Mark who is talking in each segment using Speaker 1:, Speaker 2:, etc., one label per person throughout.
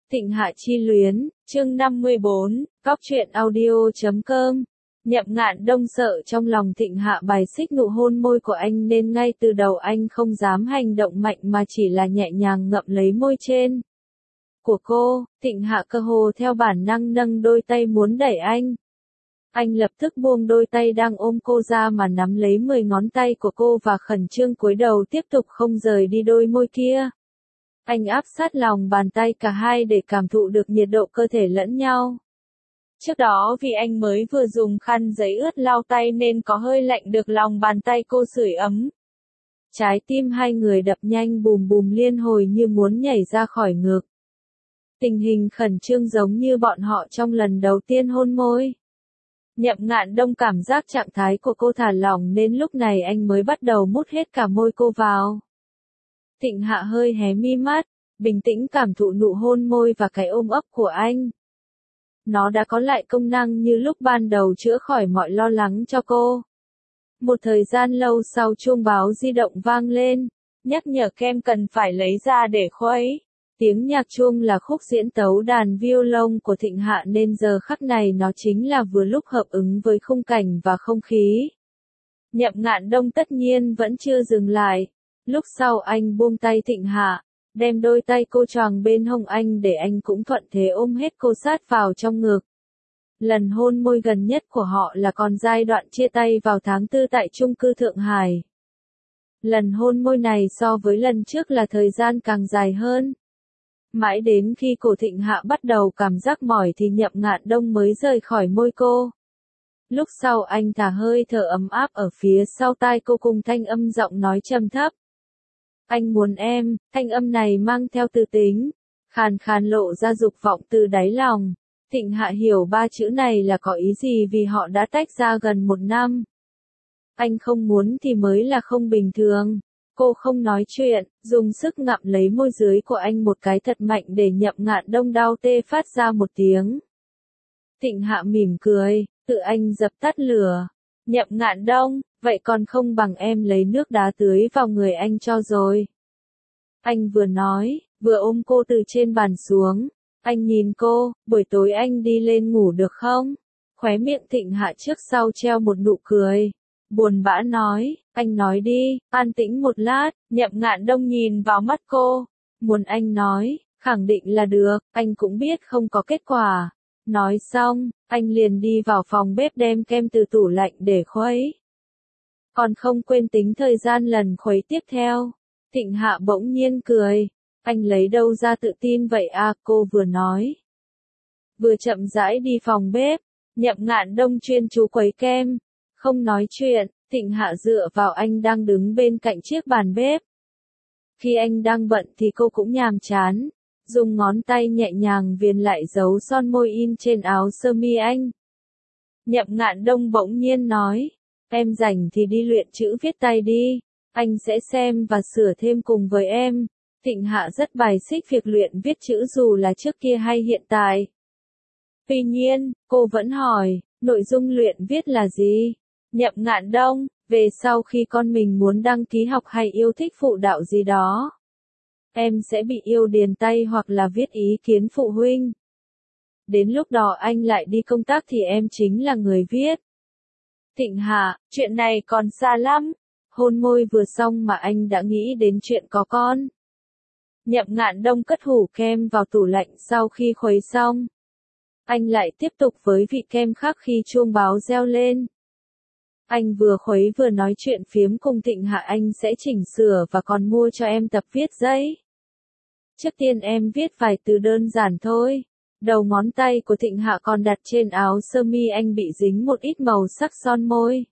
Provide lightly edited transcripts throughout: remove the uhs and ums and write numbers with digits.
Speaker 1: Thịnh Hạ chi luyến, chương 54, Cóc truyện audio.com. Nhậm Ngạn Đông sợ trong lòng Thịnh Hạ bài xích nụ hôn môi của anh nên ngay từ đầu anh không dám hành động mạnh mà chỉ là nhẹ nhàng ngậm lấy môi trên của cô. Thịnh Hạ cơ hồ theo bản năng nâng đôi tay muốn đẩy anh. Anh lập tức buông đôi tay đang ôm cô ra mà nắm lấy 10 ngón tay của cô và khẩn trương cúi đầu tiếp tục không rời đi đôi môi kia. Anh áp sát lòng bàn tay cả hai để cảm thụ được nhiệt độ cơ thể lẫn nhau. Trước đó vì anh mới vừa dùng khăn giấy ướt lau tay nên có hơi lạnh được lòng bàn tay cô sưởi ấm. Trái tim hai người đập nhanh bùm bùm liên hồi như muốn nhảy ra khỏi ngực. Tình hình khẩn trương giống như bọn họ trong lần đầu tiên hôn môi. Nhậm Ngạn Đông cảm giác trạng thái của cô thả lỏng nên lúc này anh mới bắt đầu mút hết cả môi cô vào. Thịnh Hạ hơi hé mi mắt, bình tĩnh cảm thụ nụ hôn môi và cái ôm ấp của anh. Nó đã có lại công năng như lúc ban đầu chữa khỏi mọi lo lắng cho cô. Một thời gian lâu sau chuông báo di động vang lên, nhắc nhở kem cần phải lấy ra để khuấy. Tiếng nhạc chuông là khúc diễn tấu đàn violon của Thịnh Hạ nên giờ khắc này nó chính là vừa lúc hợp ứng với khung cảnh và không khí. Nhậm Ngạn Đông tất nhiên vẫn chưa dừng lại. Lúc sau anh buông tay Thịnh Hạ, đem đôi tay cô choàng bên hông anh để anh cũng thuận thế ôm hết cô sát vào trong ngực. Lần hôn môi gần nhất của họ là còn giai đoạn chia tay vào tháng 4 tại chung cư Thượng Hải. Lần hôn môi này so với lần trước là thời gian càng dài hơn. Mãi đến khi cổ Thịnh Hạ bắt đầu cảm giác mỏi thì Nhậm Ngạn Đông mới rời khỏi môi cô. Lúc sau anh thả hơi thở ấm áp ở phía sau tai cô cùng thanh âm giọng nói trầm thấp. Anh muốn em, thanh âm này mang theo tư tính, khàn khàn lộ ra dục vọng từ đáy lòng. Thịnh Hạ hiểu ba chữ này là có ý gì vì họ đã tách ra gần 1 năm. Anh không muốn thì mới là không bình thường. Cô không nói chuyện, dùng sức ngậm lấy môi dưới của anh một cái thật mạnh để Nhậm Ngạn Đông đau tê phát ra một tiếng. Thịnh Hạ mỉm cười, tự anh dập tắt lửa. Nhậm Ngạn Đông, vậy còn không bằng em lấy nước đá tưới vào người anh cho rồi. Anh vừa nói, vừa ôm cô từ trên bàn xuống. Anh nhìn cô, buổi tối anh đi lên ngủ được không? Khóe miệng Thịnh Hạ trước sau treo một nụ cười. Buồn bã nói, anh nói đi, an tĩnh một lát. Nhậm Ngạn Đông nhìn vào mắt cô. Muốn anh nói, khẳng định là được, anh cũng biết không có kết quả. Nói xong, anh liền đi vào phòng bếp đem kem từ tủ lạnh để khuấy. Còn không quên tính thời gian lần khuấy tiếp theo. Thịnh Hạ bỗng nhiên cười. Anh lấy đâu ra tự tin vậy à, cô vừa nói. Vừa chậm rãi đi phòng bếp, Nhậm Ngạn Đông chuyên chú khuấy kem. Không nói chuyện, Thịnh Hạ dựa vào anh đang đứng bên cạnh chiếc bàn bếp. Khi anh đang bận thì cô cũng nhàm chán. Dùng ngón tay nhẹ nhàng viền lại dấu son môi in trên áo sơ mi anh. Nhậm Ngạn Đông bỗng nhiên nói. Em rảnh thì đi luyện chữ viết tay đi. Anh sẽ xem và sửa thêm cùng với em. Thịnh Hạ rất bài xích việc luyện viết chữ dù là trước kia hay hiện tại. Tuy nhiên, cô vẫn hỏi, nội dung luyện viết là gì? Nhậm Ngạn Đông, về sau khi con mình muốn đăng ký học hay yêu thích phụ đạo gì đó. Em sẽ bị yêu điền tay hoặc là viết ý kiến phụ huynh. Đến lúc đó anh lại đi công tác thì em chính là người viết. Thịnh Hạ, chuyện này còn xa lắm. Hôn môi vừa xong mà anh đã nghĩ đến chuyện có con. Nhậm Ngạn Đông cất hũ kem vào tủ lạnh sau khi khuấy xong. Anh lại tiếp tục với vị kem khác khi chuông báo reo lên. Anh vừa khuấy vừa nói chuyện phiếm cùng Thịnh Hạ anh sẽ chỉnh sửa và còn mua cho em tập viết giấy. Trước tiên em viết vài từ đơn giản thôi. Đầu ngón tay của Thịnh Hạ còn đặt trên áo sơ mi anh bị dính một ít màu sắc son môi.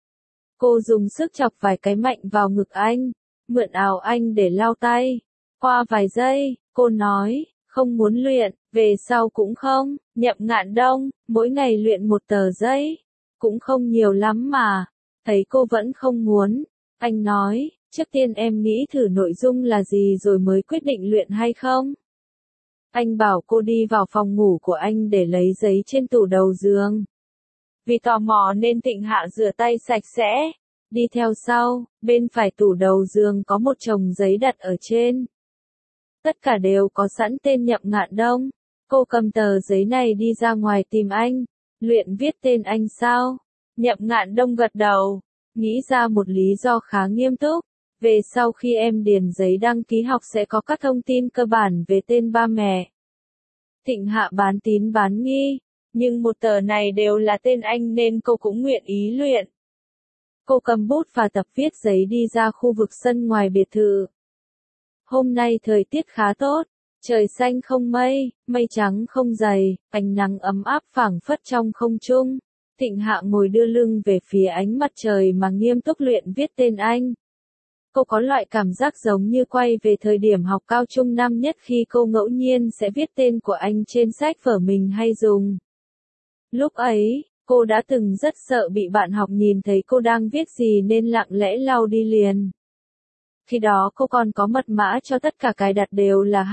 Speaker 1: Cô dùng sức chọc vài cái mạnh vào ngực anh, mượn áo anh để lau tay. Qua vài giây, cô nói, không muốn luyện, về sau cũng không. Nhậm Ngạn Đông, mỗi ngày luyện một tờ giấy, cũng không nhiều lắm mà. Thấy cô vẫn không muốn, anh nói, trước tiên em nghĩ thử nội dung là gì rồi mới quyết định luyện hay không. Anh bảo cô đi vào phòng ngủ của anh để lấy giấy trên tủ đầu giường. Vì tò mò nên Thịnh Hạ rửa tay sạch sẽ. Đi theo sau, bên phải tủ đầu giường có một chồng giấy đặt ở trên. Tất cả đều có sẵn tên Nhậm Ngạn Đông. Cô cầm tờ giấy này đi ra ngoài tìm anh. Luyện viết tên anh sao? Nhậm Ngạn Đông gật đầu, nghĩ ra một lý do khá nghiêm túc. Về sau khi em điền giấy đăng ký học sẽ có các thông tin cơ bản về tên ba mẹ. Thịnh Hạ bán tín bán nghi, nhưng một tờ này đều là tên anh nên cô cũng nguyện ý luyện. Cô cầm bút và tập viết giấy đi ra khu vực sân ngoài biệt thự. Hôm nay thời tiết khá tốt, trời xanh không mây, mây trắng không dày, ánh nắng ấm áp phảng phất trong không trung. Thịnh Hạ ngồi đưa lưng về phía ánh mặt trời mà nghiêm túc luyện viết tên anh. Cô có loại cảm giác giống như quay về thời điểm học cao trung năm nhất khi cô ngẫu nhiên sẽ viết tên của anh trên sách vở mình hay dùng. Lúc ấy, cô đã từng rất sợ bị bạn học nhìn thấy cô đang viết gì nên lặng lẽ lau đi liền. Khi đó cô còn có mật mã cho tất cả cài đặt đều là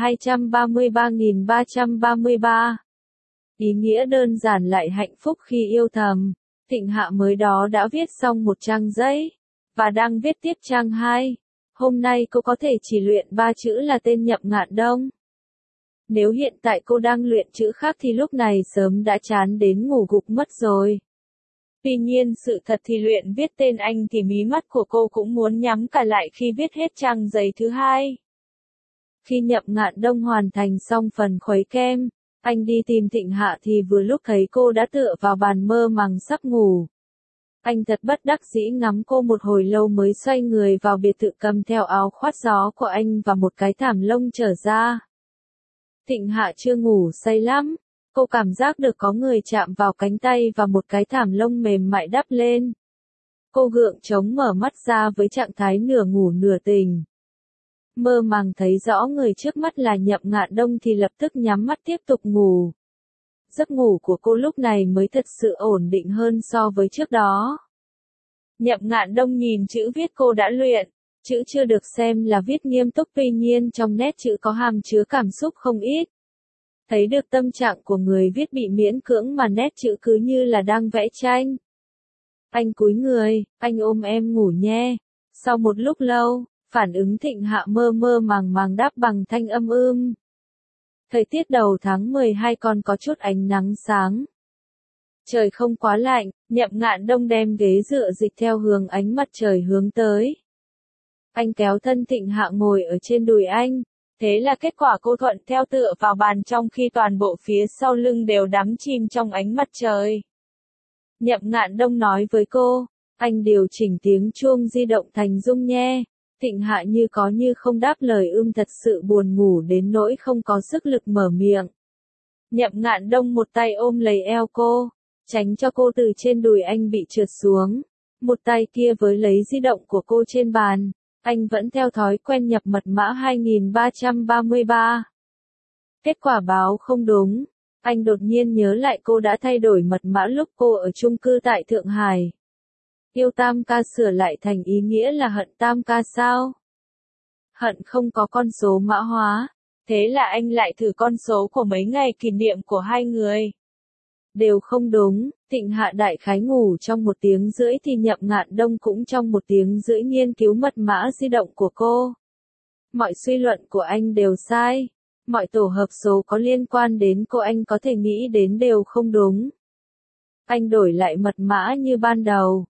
Speaker 1: 233.333. Ý nghĩa đơn giản lại hạnh phúc khi yêu thầm. Thịnh Hạ mới đó đã viết xong một trang giấy, và đang viết tiếp trang 2. Hôm nay cô có thể chỉ luyện 3 chữ là tên Nhậm Ngạn Đông. Nếu hiện tại cô đang luyện chữ khác thì lúc này sớm đã chán đến ngủ gục mất rồi. Tuy nhiên sự thật thì luyện viết tên anh thì mí mắt của cô cũng muốn nhắm cả lại khi viết hết trang giấy thứ 2. Khi Nhậm Ngạn Đông hoàn thành xong phần khuấy kem, anh đi tìm Thịnh Hạ thì vừa lúc thấy cô đã tựa vào bàn mơ màng sắp ngủ. Anh thật bất đắc dĩ ngắm cô một hồi lâu mới xoay người vào biệt thự cầm theo áo khoác gió của anh và một cái thảm lông trở ra. Thịnh Hạ chưa ngủ say lắm, cô cảm giác được có người chạm vào cánh tay và một cái thảm lông mềm mại đắp lên. Cô gượng chống mở mắt ra với trạng thái nửa ngủ nửa tỉnh. Mơ màng thấy rõ người trước mắt là Nhậm Ngạn Đông thì lập tức nhắm mắt tiếp tục ngủ. Giấc ngủ của cô lúc này mới thật sự ổn định hơn so với trước đó. Nhậm Ngạn Đông nhìn chữ viết cô đã luyện, chữ chưa được xem là viết nghiêm túc tuy nhiên trong nét chữ có hàm chứa cảm xúc không ít. Thấy được tâm trạng của người viết bị miễn cưỡng mà nét chữ cứ như là đang vẽ tranh. Anh cúi người, anh ôm em ngủ nhé. Sau một lúc lâu, phản ứng Thịnh Hạ mơ mơ màng màng đáp bằng thanh âm ưm. Thời tiết đầu tháng 12 còn có chút ánh nắng sáng. Trời không quá lạnh, Nhậm Ngạn Đông đem ghế dựa dịch theo hướng ánh mặt trời hướng tới. Anh kéo thân Thịnh Hạ ngồi ở trên đùi anh. Thế là kết quả cô thuận theo tựa vào bàn trong khi toàn bộ phía sau lưng đều đắm chìm trong ánh mặt trời. Nhậm Ngạn Đông nói với cô, anh điều chỉnh tiếng chuông di động thành rung nhé. Thịnh Hạ như có như không đáp lời thật sự buồn ngủ đến nỗi không có sức lực mở miệng. Nhậm Ngạn Đông một tay ôm lấy eo cô, tránh cho cô từ trên đùi anh bị trượt xuống. Một tay kia với lấy di động của cô trên bàn. Anh vẫn theo thói quen nhập mật mã 2333. Kết quả báo không đúng. Anh đột nhiên nhớ lại cô đã thay đổi mật mã lúc cô ở chung cư tại Thượng Hải. Yêu tam ca sửa lại thành ý nghĩa là hận tam ca sao? Hận không có con số mã hóa. Thế là anh lại thử con số của mấy ngày kỷ niệm của hai người. Đều không đúng, Thịnh Hạ đại khái ngủ trong 1 tiếng rưỡi thì Nhậm Ngạn Đông cũng trong 1 tiếng rưỡi nghiên cứu mật mã di động của cô. Mọi suy luận của anh đều sai. Mọi tổ hợp số có liên quan đến cô anh có thể nghĩ đến đều không đúng. Anh đổi lại mật mã như ban đầu.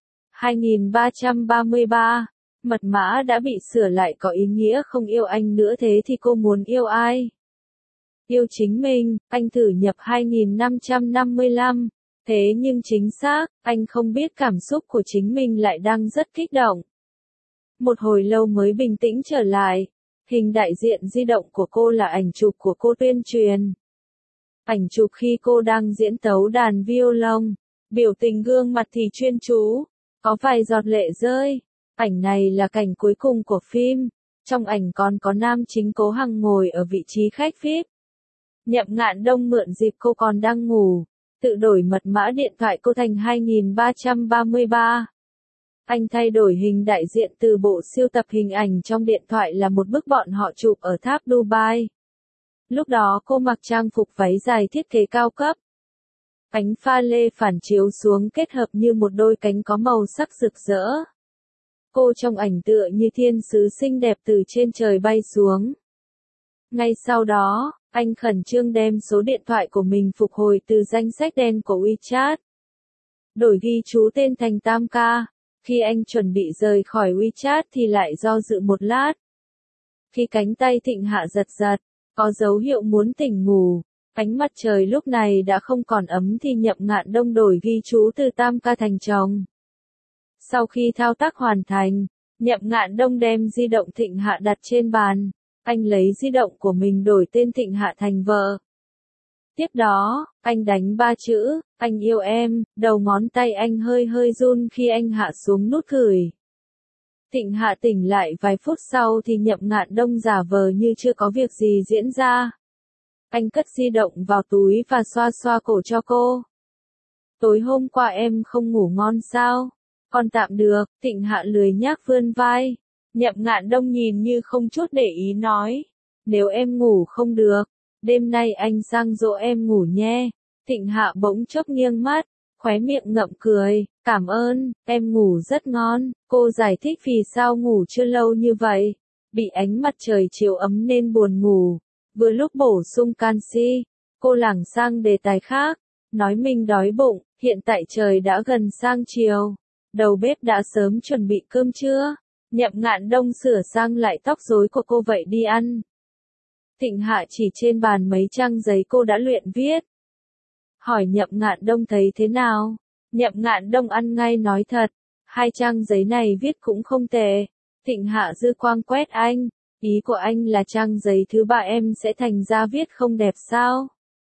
Speaker 1: 2333. Mật mã đã bị sửa lại có ý nghĩa không yêu anh nữa thế thì cô muốn yêu ai? Yêu chính mình, anh thử nhập 2555. Thế nhưng chính xác, anh không biết cảm xúc của chính mình lại đang rất kích động. Một hồi lâu mới bình tĩnh trở lại. Hình đại diện di động của cô là ảnh chụp của cô tuyên truyền. Ảnh chụp khi cô đang diễn tấu đàn violon. Biểu tình gương mặt thì chuyên chú. Có vài giọt lệ rơi. Ảnh này là cảnh cuối cùng của phim. Trong ảnh còn có nam chính Cố Hằng ngồi ở vị trí khách VIP. Nhậm Ngạn Đông mượn dịp cô còn đang ngủ. Tự đổi mật mã điện thoại cô thành 2333. Anh thay đổi hình đại diện từ bộ siêu tập hình ảnh trong điện thoại là một bức bọn họ chụp ở tháp Dubai. Lúc đó cô mặc trang phục váy dài thiết kế cao cấp. Ánh pha lê phản chiếu xuống kết hợp như một đôi cánh có màu sắc rực rỡ. Cô trong ảnh tựa như thiên sứ xinh đẹp từ trên trời bay xuống. Ngay sau đó, anh khẩn trương đem số điện thoại của mình phục hồi từ danh sách đen của WeChat. Đổi ghi chú tên thành Tam Ca. Khi anh chuẩn bị rời khỏi WeChat thì lại do dự một lát. Khi cánh tay Thịnh Hạ giật giật, có dấu hiệu muốn tỉnh ngủ, ánh mặt trời lúc này đã không còn ấm thì Nhậm Ngạn Đông đổi ghi chú từ Tam Ca thành chồng. Sau khi thao tác hoàn thành, Nhậm Ngạn Đông đem di động Thịnh Hạ đặt trên bàn. Anh lấy di động của mình đổi tên Thịnh Hạ thành vợ. Tiếp đó, anh đánh 3 chữ, anh yêu em, đầu ngón tay anh hơi hơi run khi anh hạ xuống nút gửi. Thịnh Hạ tỉnh lại vài phút sau thì Nhậm Ngạn Đông giả vờ như chưa có việc gì diễn ra. Anh cất di động vào túi và xoa xoa cổ cho cô. Tối hôm qua em không ngủ ngon sao? Còn tạm được, Thịnh Hạ lười nhác vươn vai. Nhậm Ngạn Đông nhìn như không chút để ý nói. Nếu em ngủ không được, đêm nay anh sang dỗ em ngủ nhé. Thịnh Hạ bỗng chốc nghiêng mắt, khóe miệng ngậm cười. Cảm ơn, em ngủ rất ngon. Cô giải thích vì sao ngủ chưa lâu như vậy. Bị ánh mặt trời chiếu ấm nên buồn ngủ. Vừa lúc bổ sung canxi, cô lảng sang đề tài khác. Nói mình đói bụng, hiện tại trời đã gần sang chiều. Đầu bếp đã sớm chuẩn bị cơm trưa. Nhậm Ngạn Đông sửa sang lại tóc rối của cô vậy đi ăn. Thịnh Hạ chỉ trên bàn mấy trang giấy cô đã luyện viết. Hỏi Nhậm Ngạn Đông thấy thế nào? Nhậm Ngạn Đông ăn ngay nói thật. 2 trang giấy này viết cũng không tệ. Thịnh Hạ dư quang quét anh. Ý của anh là trang giấy thứ 3 em sẽ thành ra viết không đẹp sao?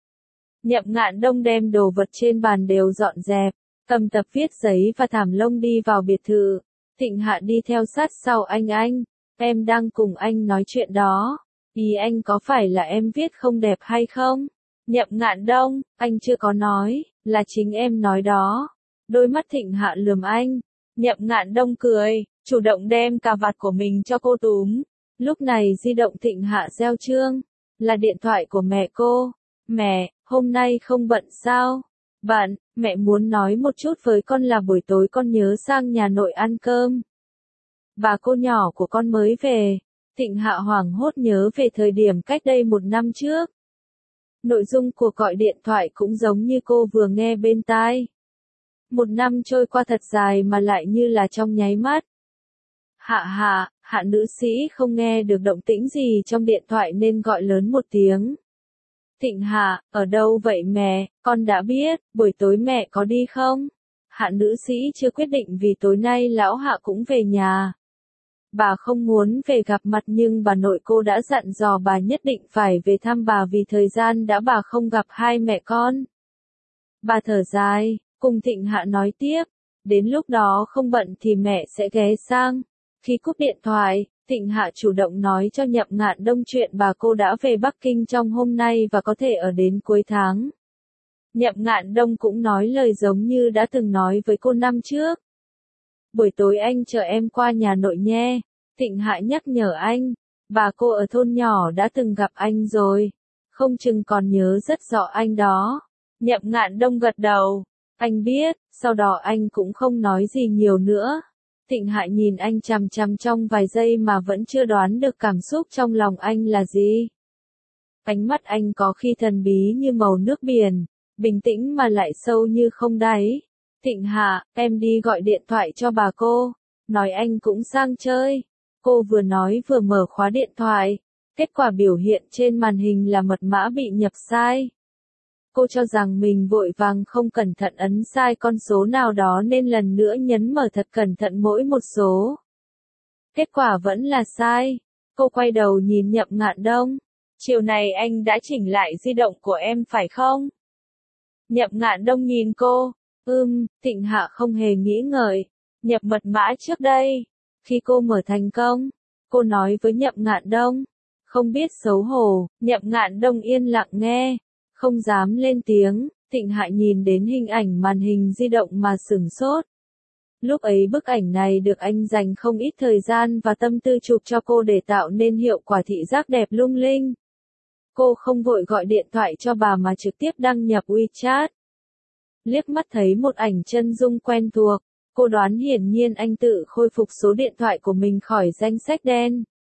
Speaker 1: Nhậm Ngạn Đông đem đồ vật trên bàn đều dọn dẹp. Cầm tập viết giấy và thảm lông đi vào biệt thự. Thịnh Hạ đi theo sát sau anh. Em đang cùng anh nói chuyện đó. Ý anh có phải là em viết không đẹp hay không? Nhậm Ngạn Đông, anh chưa có nói, là chính em nói đó. Đôi mắt Thịnh Hạ lườm anh. Nhậm Ngạn Đông cười, chủ động đem cà vạt của mình cho cô túm. Lúc này di động Thịnh Hạ reo chuông. Là điện thoại của mẹ cô. Mẹ, hôm nay không bận sao? Bạn, mẹ muốn nói một chút với con là buổi tối con nhớ sang nhà nội ăn cơm. Bà cô nhỏ của con mới về. Thịnh Hạ hoảng hốt nhớ về thời điểm cách đây 1 năm trước. Nội dung cuộc gọi điện thoại cũng giống như cô vừa nghe bên tai. 1 năm trôi qua thật dài mà lại như là trong nháy mắt. Hạ nữ sĩ không nghe được động tĩnh gì trong điện thoại nên gọi lớn một tiếng. Thịnh Hạ, ở đâu vậy mẹ, con đã biết, buổi tối mẹ có đi không? Hạ nữ sĩ chưa quyết định vì tối nay lão Hạ cũng về nhà. Bà không muốn về gặp mặt nhưng bà nội cô đã dặn dò bà nhất định phải về thăm bà vì thời gian đã bà không gặp hai mẹ con. Bà thở dài, cùng Thịnh Hạ nói tiếp, đến lúc đó không bận thì mẹ sẽ ghé sang. Khi cúp điện thoại, Thịnh Hạ chủ động nói cho Nhậm Ngạn Đông chuyện bà cô đã về Bắc Kinh trong hôm nay và có thể ở đến cuối tháng. Nhậm Ngạn Đông cũng nói lời giống như đã từng nói với cô năm trước. Buổi tối anh chờ em qua nhà nội nhé. Thịnh Hạ nhắc nhở anh, bà cô ở thôn nhỏ đã từng gặp anh rồi. Không chừng còn nhớ rất rõ anh đó. Nhậm Ngạn Đông gật đầu. Anh biết, sau đó anh cũng không nói gì nhiều nữa. Thịnh Hạ nhìn anh chằm chằm trong vài giây mà vẫn chưa đoán được cảm xúc trong lòng anh là gì. Ánh mắt anh có khi thần bí như màu nước biển, bình tĩnh mà lại sâu như không đáy. Thịnh Hạ, em đi gọi điện thoại cho bà cô, nói anh cũng sang chơi. Cô vừa nói vừa mở khóa điện thoại, kết quả biểu hiện trên màn hình là mật mã bị nhập sai. Cô cho rằng mình vội vàng không cẩn thận ấn sai con số nào đó nên lần nữa nhấn mở thật cẩn thận mỗi một số. Kết quả vẫn là sai. Cô quay đầu nhìn Nhậm Ngạn Đông. Chiều này anh đã chỉnh lại di động của em phải không? Nhậm Ngạn Đông nhìn cô. Thịnh Hạ không hề nghĩ ngợi. Nhập mật mã trước đây. Khi cô mở thành công, cô nói với Nhậm Ngạn Đông. Không biết xấu hổ, Nhậm Ngạn Đông yên lặng nghe. Không dám lên tiếng, Thịnh Hạ nhìn đến hình ảnh màn hình di động mà sửng sốt. Lúc ấy bức ảnh này được anh dành không ít thời gian và tâm tư chụp cho cô để tạo nên hiệu quả thị giác đẹp lung linh. Cô không vội gọi điện thoại cho bà mà trực tiếp đăng nhập WeChat. Liếc mắt thấy một ảnh chân dung quen thuộc, cô đoán hiển nhiên anh tự khôi phục số điện thoại của mình khỏi danh sách đen.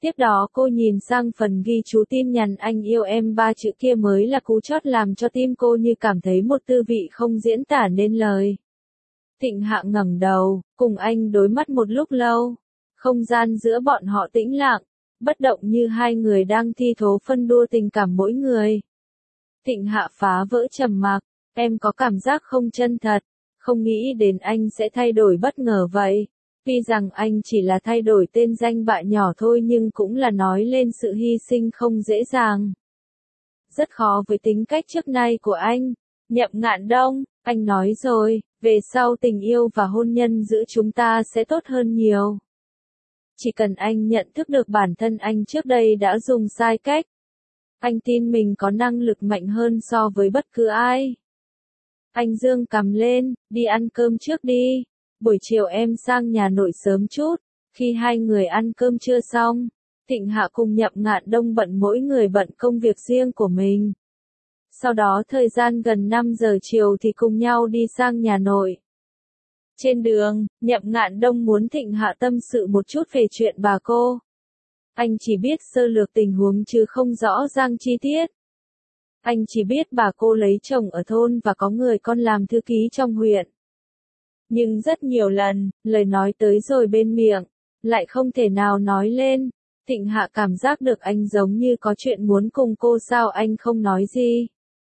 Speaker 1: Tiếp đó cô nhìn sang phần ghi chú tin nhắn anh yêu em, 3 chữ kia mới là cú chót làm cho tim cô như cảm thấy một tư vị không diễn tả nên lời. Thịnh Hạ ngẩng đầu, cùng anh đối mắt một lúc lâu. Không gian giữa bọn họ tĩnh lặng, bất động như hai người đang thi thố phân đua tình cảm mỗi người. Thịnh Hạ phá vỡ trầm mặc, em có cảm giác không chân thật, không nghĩ đến anh sẽ thay đổi bất ngờ vậy. Tuy rằng anh chỉ là thay đổi tên danh bạ nhỏ thôi nhưng cũng là nói lên sự hy sinh không dễ dàng. Rất khó với tính cách trước nay của anh. Nhậm Ngạn Đông, anh nói rồi, về sau tình yêu và hôn nhân giữa chúng ta sẽ tốt hơn nhiều. Chỉ cần anh nhận thức được bản thân anh trước đây đã dùng sai cách. Anh tin mình có năng lực mạnh hơn so với bất cứ ai. Anh giương cằm lên, đi ăn cơm trước đi. Buổi chiều em sang nhà nội sớm chút. Khi hai người ăn cơm trưa xong, Thịnh Hạ cùng Nhậm Ngạn Đông bận mỗi người bận công việc riêng của mình. Sau đó thời gian gần 5 giờ chiều thì cùng nhau đi sang nhà nội. Trên đường, Nhậm Ngạn Đông muốn Thịnh Hạ tâm sự một chút về chuyện bà cô. Anh chỉ biết sơ lược tình huống chứ không rõ ràng chi tiết. Anh chỉ biết bà cô lấy chồng ở thôn và có người con làm thư ký trong huyện. Nhưng rất nhiều lần, lời nói tới rồi bên miệng, lại không thể nào nói lên. Thịnh Hạ cảm giác được anh giống như có chuyện muốn cùng cô, sao anh không nói gì?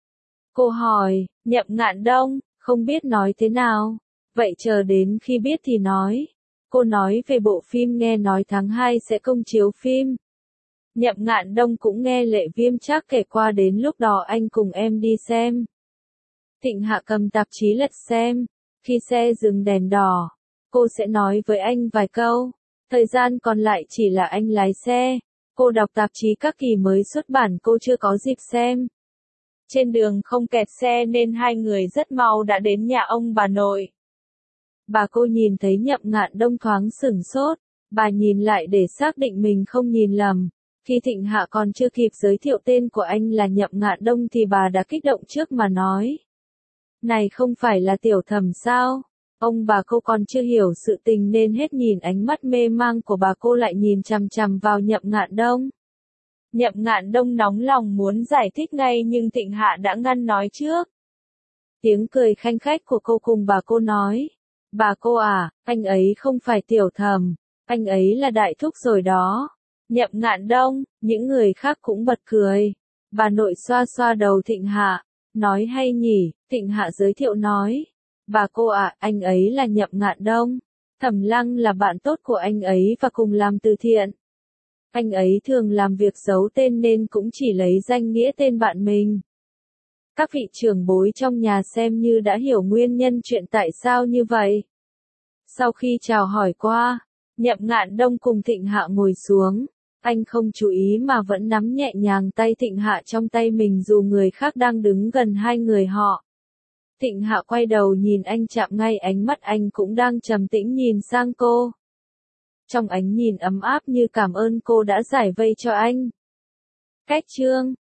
Speaker 1: Cô hỏi, Nhậm Ngạn Đông, không biết nói thế nào. Vậy chờ đến khi biết thì nói. Cô nói về bộ phim, nghe nói tháng 2 sẽ công chiếu phim. Nhậm Ngạn Đông cũng nghe Lệ Viêm Trác kể qua, đến lúc đó anh cùng em đi xem. Thịnh Hạ cầm tạp chí lật xem. Khi xe dừng đèn đỏ, cô sẽ nói với anh vài câu. Thời gian còn lại chỉ là anh lái xe. Cô đọc tạp chí các kỳ mới xuất bản cô chưa có dịp xem. Trên đường không kẹt xe nên hai người rất mau đã đến nhà ông bà nội. Bà cô nhìn thấy Nhậm Ngạn Đông thoáng sửng sốt. Bà nhìn lại để xác định mình không nhìn lầm. Khi Thịnh Hạ còn chưa kịp giới thiệu tên của anh là Nhậm Ngạn Đông thì bà đã kích động trước mà nói. Này không phải là Tiểu Thẩm sao? Ông bà cô còn chưa hiểu sự tình nên hết nhìn ánh mắt mê mang của bà cô lại nhìn chằm chằm vào Nhậm Ngạn Đông. Nhậm Ngạn Đông nóng lòng muốn giải thích ngay nhưng Thịnh Hạ đã ngăn nói trước. Tiếng cười khanh khách của cô cùng bà cô nói. Bà cô à, anh ấy không phải Tiểu Thẩm, anh ấy là Đại Thúc rồi đó. Nhậm Ngạn Đông, những người khác cũng bật cười. Bà nội xoa xoa đầu Thịnh Hạ. Nói hay nhỉ, Thịnh Hạ giới thiệu nói. Bà cô ạ, anh ấy là Nhậm Ngạn Đông. Thẩm Lăng là bạn tốt của anh ấy và cùng làm từ thiện. Anh ấy thường làm việc giấu tên nên cũng chỉ lấy danh nghĩa tên bạn mình. Các vị trưởng bối trong nhà xem như đã hiểu nguyên nhân chuyện tại sao như vậy. Sau khi chào hỏi qua, Nhậm Ngạn Đông cùng Thịnh Hạ ngồi xuống. Anh không chú ý mà vẫn nắm nhẹ nhàng tay Thịnh Hạ trong tay mình dù người khác đang đứng gần hai người họ. Thịnh Hạ quay đầu nhìn anh, chạm ngay ánh mắt anh cũng đang trầm tĩnh nhìn sang cô. Trong ánh nhìn ấm áp như cảm ơn cô đã giải vây cho anh. Cách chương